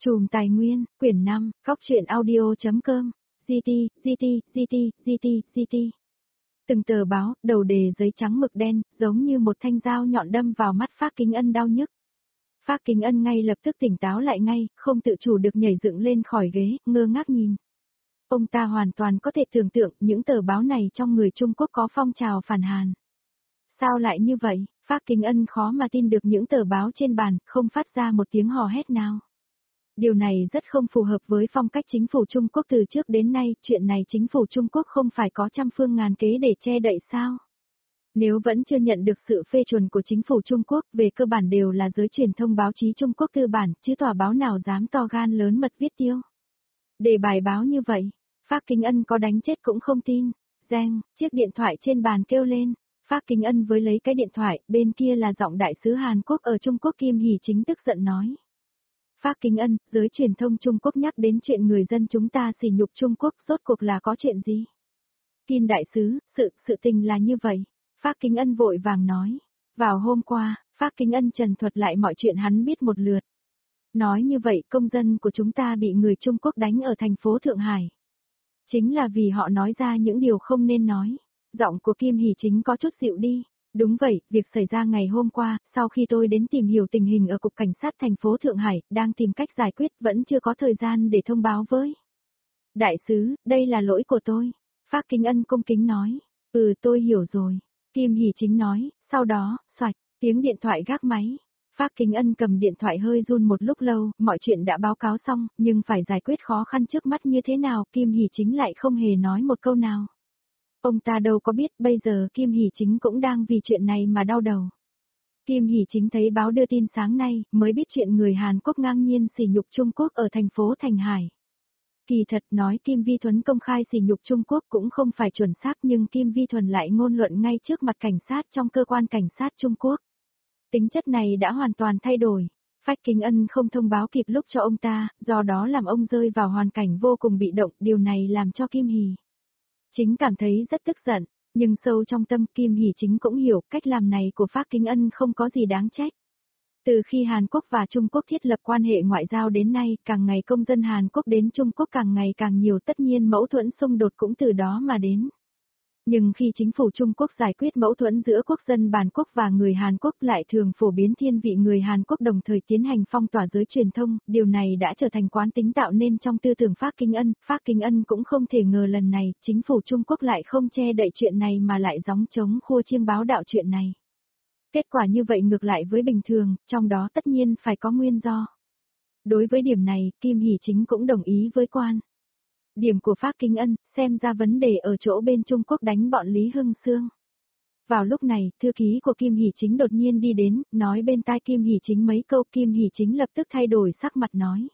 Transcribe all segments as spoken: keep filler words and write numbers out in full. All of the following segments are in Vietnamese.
Chùm Tài Nguyên, quyển năm, góc truyện audio.com, giê tê, giê tê, giê tê, giê tê, giê tê. Từng tờ báo, đầu đề giấy trắng mực đen, giống như một thanh dao nhọn đâm vào mắt Phác Kính Ân đau nhức. Phác Kính Ân ngay lập tức tỉnh táo lại ngay, không tự chủ được nhảy dựng lên khỏi ghế, ngơ ngác nhìn. Ông ta hoàn toàn có thể tưởng tượng những tờ báo này trong người Trung Quốc có phong trào phản Hàn. Sao lại như vậy? Phác Kính Ân khó mà tin được những tờ báo trên bàn, không phát ra một tiếng hò hét nào. Điều này rất không phù hợp với phong cách chính phủ Trung Quốc từ trước đến nay, chuyện này chính phủ Trung Quốc không phải có trăm phương ngàn kế để che đậy sao? Nếu vẫn chưa nhận được sự phê chuẩn của chính phủ Trung Quốc, về cơ bản đều là giới truyền thông báo chí Trung Quốc tư bản, chứ tòa báo nào dám to gan lớn mật viết tiêu. Để bài báo như vậy, Phác Kính Ân có đánh chết cũng không tin. Reng, chiếc điện thoại trên bàn kêu lên. Phác Kính Ân với lấy cái điện thoại, bên kia là giọng đại sứ Hàn Quốc ở Trung Quốc Kim Hỷ Chính tức giận nói. Phác Kính Ân, giới truyền thông Trung Quốc nhắc đến chuyện người dân chúng ta sỉ nhục Trung Quốc, rốt cuộc là có chuyện gì? Kim đại sứ, sự, sự tình là như vậy. Phác Kính Ân vội vàng nói. Vào hôm qua, Phác Kính Ân trần thuật lại mọi chuyện hắn biết một lượt. Nói như vậy, công dân của chúng ta bị người Trung Quốc đánh ở thành phố Thượng Hải. Chính là vì họ nói ra những điều không nên nói. Giọng của Kim Hỷ Chính có chút dịu đi. Đúng vậy, việc xảy ra ngày hôm qua, sau khi tôi đến tìm hiểu tình hình ở Cục Cảnh sát thành phố Thượng Hải, đang tìm cách giải quyết, vẫn chưa có thời gian để thông báo với. Đại sứ, đây là lỗi của tôi. Phác Kính Ân cung kính nói. Ừ, tôi hiểu rồi. Kim Hỷ Chính nói, sau đó, xoạch, tiếng điện thoại gác máy. Phác Kính Ân cầm điện thoại hơi run một lúc lâu, mọi chuyện đã báo cáo xong, nhưng phải giải quyết khó khăn trước mắt như thế nào, Kim Hỷ Chính lại không hề nói một câu nào. Ông ta đâu có biết bây giờ Kim Hỷ Chính cũng đang vì chuyện này mà đau đầu. Kim Hỷ Chính thấy báo đưa tin sáng nay, mới biết chuyện người Hàn Quốc ngang nhiên sỉ nhục Trung Quốc ở thành phố Thành Hải. Kỳ thật nói Kim Vi Thuấn công khai sỉ nhục Trung Quốc cũng không phải chuẩn xác, nhưng Kim Vi Thuần lại ngôn luận ngay trước mặt cảnh sát trong cơ quan cảnh sát Trung Quốc. Tính chất này đã hoàn toàn thay đổi. Phác Kính Ân không thông báo kịp lúc cho ông ta, do đó làm ông rơi vào hoàn cảnh vô cùng bị động, điều này làm cho Kim Hỷ Chính cảm thấy rất tức giận, nhưng sâu trong tâm Kim Hỷ Chính cũng hiểu cách làm này của Phác Kính Ân không có gì đáng trách. Từ khi Hàn Quốc và Trung Quốc thiết lập quan hệ ngoại giao đến nay, càng ngày công dân Hàn Quốc đến Trung Quốc càng ngày càng nhiều, tất nhiên mâu thuẫn xung đột cũng từ đó mà đến. Nhưng khi chính phủ Trung Quốc giải quyết mâu thuẫn giữa quốc dân bản quốc và người Hàn Quốc lại thường phổ biến thiên vị người Hàn Quốc, đồng thời tiến hành phong tỏa giới truyền thông, điều này đã trở thành quán tính tạo nên trong tư tưởng Phác Kính Ân. Phác Kính Ân cũng không thể ngờ lần này, chính phủ Trung Quốc lại không che đậy chuyện này mà lại gióng trống khua chiêng báo đạo chuyện này. Kết quả như vậy ngược lại với bình thường, trong đó tất nhiên phải có nguyên do. Đối với điểm này, Kim Hỷ Chính cũng đồng ý với quan điểm của Phác Kính Ân, xem ra vấn đề ở chỗ bên Trung Quốc đánh bọn Lý Hưng Xương. Vào lúc này, thư ký của Kim Hỷ Chính đột nhiên đi đến, nói bên tai Kim Hỷ Chính mấy câu. Kim Hỷ Chính lập tức thay đổi sắc mặt nói.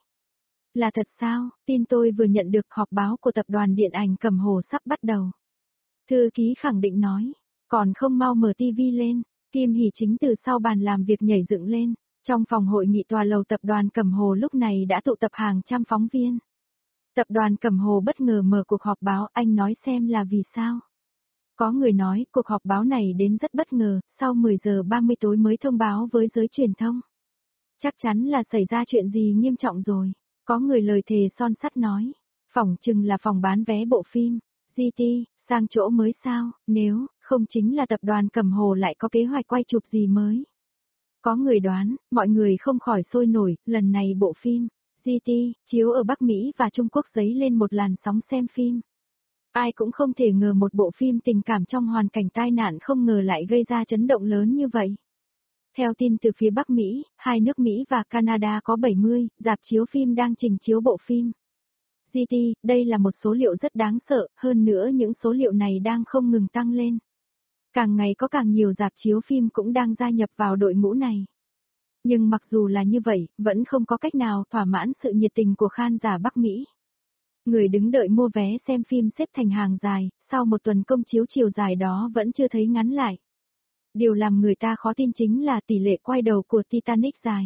Là thật sao, tin tôi vừa nhận được, họp báo của tập đoàn điện ảnh Cẩm Hồ sắp bắt đầu. Thư ký khẳng định nói, còn không mau mở tivi lên. Kim Hỷ Chính từ sau bàn làm việc nhảy dựng lên, trong phòng hội nghị tòa lầu tập đoàn Cẩm Hồ lúc này đã tụ tập hàng trăm phóng viên. Tập đoàn Cẩm Hồ bất ngờ mở cuộc họp báo, anh nói xem là vì sao? Có người nói cuộc họp báo này đến rất bất ngờ, sau mười giờ ba mươi tối mới thông báo với giới truyền thông. Chắc chắn là xảy ra chuyện gì nghiêm trọng rồi. Có người lời thề son sắt nói, phỏng chừng là phòng bán vé bộ phim, giê tê, sang chỗ mới sao, nếu không chính là tập đoàn Cẩm Hồ lại có kế hoạch quay chụp gì mới. Có người đoán, mọi người không khỏi sôi nổi, lần này bộ phim giê tê, chiếu ở Bắc Mỹ và Trung Quốc dấy lên một làn sóng xem phim. Ai cũng không thể ngờ một bộ phim tình cảm trong hoàn cảnh tai nạn không ngờ lại gây ra chấn động lớn như vậy. Theo tin từ phía Bắc Mỹ, hai nước Mỹ và Canada có bảy mươi rạp chiếu phim đang trình chiếu bộ phim giê tê, đây là một số liệu rất đáng sợ, hơn nữa những số liệu này đang không ngừng tăng lên. Càng ngày có càng nhiều rạp chiếu phim cũng đang gia nhập vào đội ngũ này. Nhưng mặc dù là như vậy, vẫn không có cách nào thỏa mãn sự nhiệt tình của khán giả Bắc Mỹ. Người đứng đợi mua vé xem phim xếp thành hàng dài, sau một tuần công chiếu chiều dài đó vẫn chưa thấy ngắn lại. Điều làm người ta khó tin chính là tỷ lệ quay đầu của Titanic dài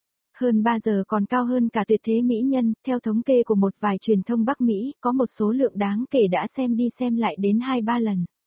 hơn ba giờ còn cao hơn cả Tuyệt thế mỹ nhân. Theo thống kê của một vài truyền thông Bắc Mỹ, có một số lượng đáng kể đã xem đi xem lại đến hai ba lần.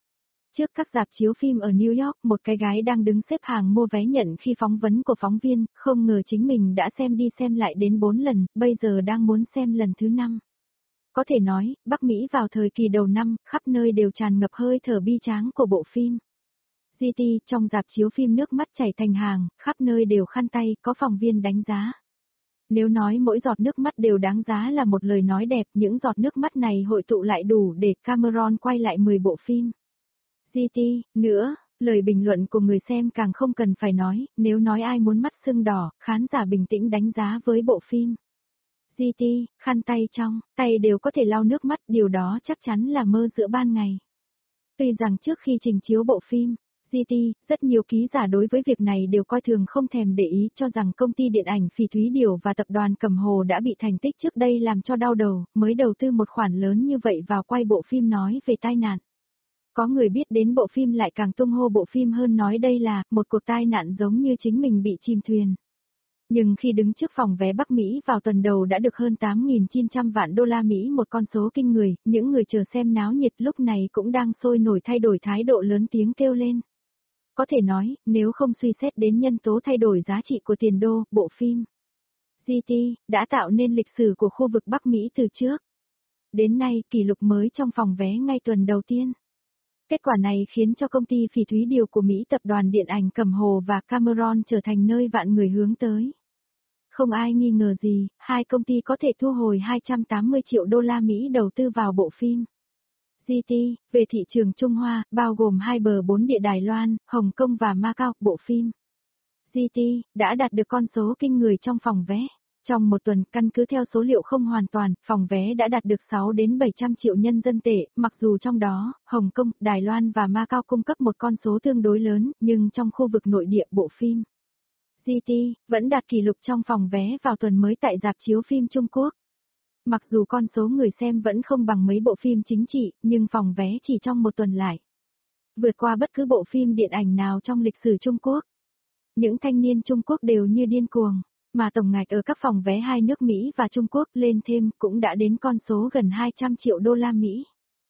Trước các rạp chiếu phim ở New York, một cái gái đang đứng xếp hàng mua vé nhận khi phỏng vấn của phóng viên, không ngờ chính mình đã xem đi xem lại đến bốn lần, bây giờ đang muốn xem lần thứ năm. Có thể nói, Bắc Mỹ vào thời kỳ đầu năm, khắp nơi đều tràn ngập hơi thở bi tráng của bộ phim. giê tê, trong rạp chiếu phim nước mắt chảy thành hàng, khắp nơi đều khăn tay, có phóng viên đánh giá. Nếu nói mỗi giọt nước mắt đều đáng giá là một lời nói đẹp, những giọt nước mắt này hội tụ lại đủ để Cameron quay lại mười bộ phim. giê tê, nữa, lời bình luận của người xem càng không cần phải nói, nếu nói ai muốn mắt sưng đỏ, khán giả bình tĩnh đánh giá với bộ phim. giê tê, khăn tay trong, tay đều có thể lau nước mắt, điều đó chắc chắn là mơ giữa ban ngày. Tuy rằng trước khi trình chiếu bộ phim, giê tê, rất nhiều ký giả đối với việc này đều coi thường không thèm để ý, cho rằng công ty điện ảnh Phỉ Thúy Điều và tập đoàn Cẩm Hồ đã bị thành tích trước đây làm cho đau đầu, mới đầu tư một khoản lớn như vậy vào quay bộ phim nói về tai nạn. Có người biết đến bộ phim lại càng tung hô bộ phim hơn, nói đây là một cuộc tai nạn giống như chính mình bị chìm thuyền. Nhưng khi đứng trước phòng vé Bắc Mỹ vào tuần đầu đã được hơn tám nghìn chín trăm vạn đô la Mỹ, một con số kinh người, những người chờ xem náo nhiệt lúc này cũng đang sôi nổi thay đổi thái độ, lớn tiếng kêu lên. Có thể nói, nếu không suy xét đến nhân tố thay đổi giá trị của tiền đô, bộ phim giê tê đã tạo nên lịch sử của khu vực Bắc Mỹ từ trước đến nay, kỷ lục mới trong phòng vé ngay tuần đầu tiên. Kết quả này khiến cho công ty Phỉ Thúy Điều của Mỹ, tập đoàn điện ảnh Cẩm Hồ và Cameron trở thành nơi vạn người hướng tới. Không ai nghi ngờ gì, hai công ty có thể thu hồi hai trăm tám mươi triệu đô la Mỹ đầu tư vào bộ phim giê tê. Về thị trường Trung Hoa, bao gồm hai bờ bốn địa Đài Loan, Hồng Kông và Macau, bộ phim giê tê đã đạt được con số kinh người trong phòng vé. Trong một tuần, căn cứ theo số liệu không hoàn toàn, phòng vé đã đạt được sáu đến bảy trăm triệu nhân dân tệ, mặc dù trong đó, Hồng Kông, Đài Loan và Macau cung cấp một con số tương đối lớn, nhưng trong khu vực nội địa, bộ phim giê tê vẫn đạt kỷ lục trong phòng vé vào tuần mới tại rạp chiếu phim Trung Quốc. Mặc dù con số người xem vẫn không bằng mấy bộ phim chính trị, nhưng phòng vé chỉ trong một tuần lại vượt qua bất cứ bộ phim điện ảnh nào trong lịch sử Trung Quốc. Những thanh niên Trung Quốc đều như điên cuồng, mà tổng ngạch ở các phòng vé hai nước Mỹ và Trung Quốc lên thêm cũng đã đến con số gần hai trăm triệu đô la Mỹ.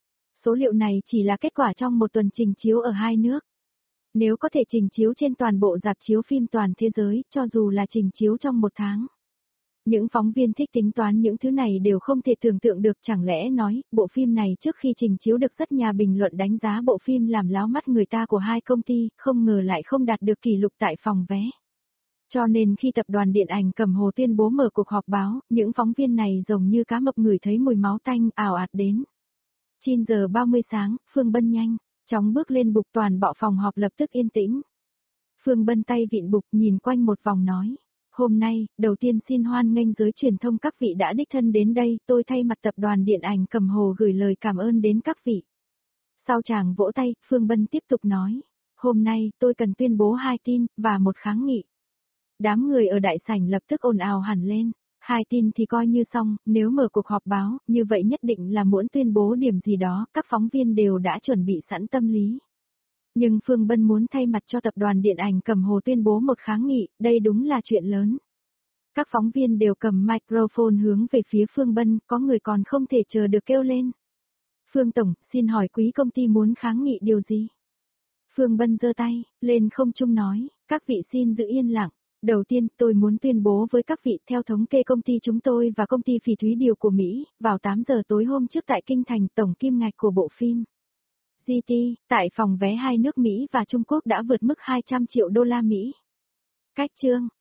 Số liệu này chỉ là kết quả trong một tuần trình chiếu ở hai nước. Nếu có thể trình chiếu trên toàn bộ rạp chiếu phim toàn thế giới, cho dù là trình chiếu trong một tháng. Những phóng viên thích tính toán những thứ này đều không thể tưởng tượng được, chẳng lẽ nói, bộ phim này trước khi trình chiếu được rất nhà bình luận đánh giá bộ phim làm láo mắt người ta của hai công ty, không ngờ lại không đạt được kỷ lục tại phòng vé. Cho nên khi tập đoàn điện ảnh Cẩm Hồ tuyên bố mở cuộc họp báo, những phóng viên này giống như cá mập ngửi thấy mùi máu tanh, ào ạt đến. chín giờ ba mươi sáng, Phương Bân nhanh chóng bước lên bục, toàn bộ phòng họp lập tức yên tĩnh. Phương Bân tay vịn bục nhìn quanh một vòng nói. Hôm nay, đầu tiên xin hoan nghênh giới truyền thông các vị đã đích thân đến đây, tôi thay mặt tập đoàn điện ảnh Cẩm Hồ gửi lời cảm ơn đến các vị. Sau chàng vỗ tay, Phương Bân tiếp tục nói. Hôm nay, tôi cần tuyên bố hai tin, và một kháng nghị. Đám người ở đại sảnh lập tức ồn ào hẳn lên. Hai tin thì coi như xong, nếu mở cuộc họp báo, như vậy nhất định là muốn tuyên bố điểm gì đó, các phóng viên đều đã chuẩn bị sẵn tâm lý. Nhưng Phương Bân muốn thay mặt cho tập đoàn điện ảnh Cẩm Hồ tuyên bố một kháng nghị, đây đúng là chuyện lớn. Các phóng viên đều cầm microphone hướng về phía Phương Bân, có người còn không thể chờ được kêu lên. Phương Tổng, xin hỏi quý công ty muốn kháng nghị điều gì? Phương Bân giơ tay lên không trung nói, các vị xin giữ yên lặng. Đầu tiên, tôi muốn tuyên bố với các vị, theo thống kê công ty chúng tôi và công ty Phỉ Thúy Điều của Mỹ, vào tám giờ tối hôm trước tại Kinh Thành, tổng kim ngạch của bộ phim giê tê tại phòng vé hai nước Mỹ và Trung Quốc đã vượt mức hai trăm triệu đô la Mỹ. Cách chương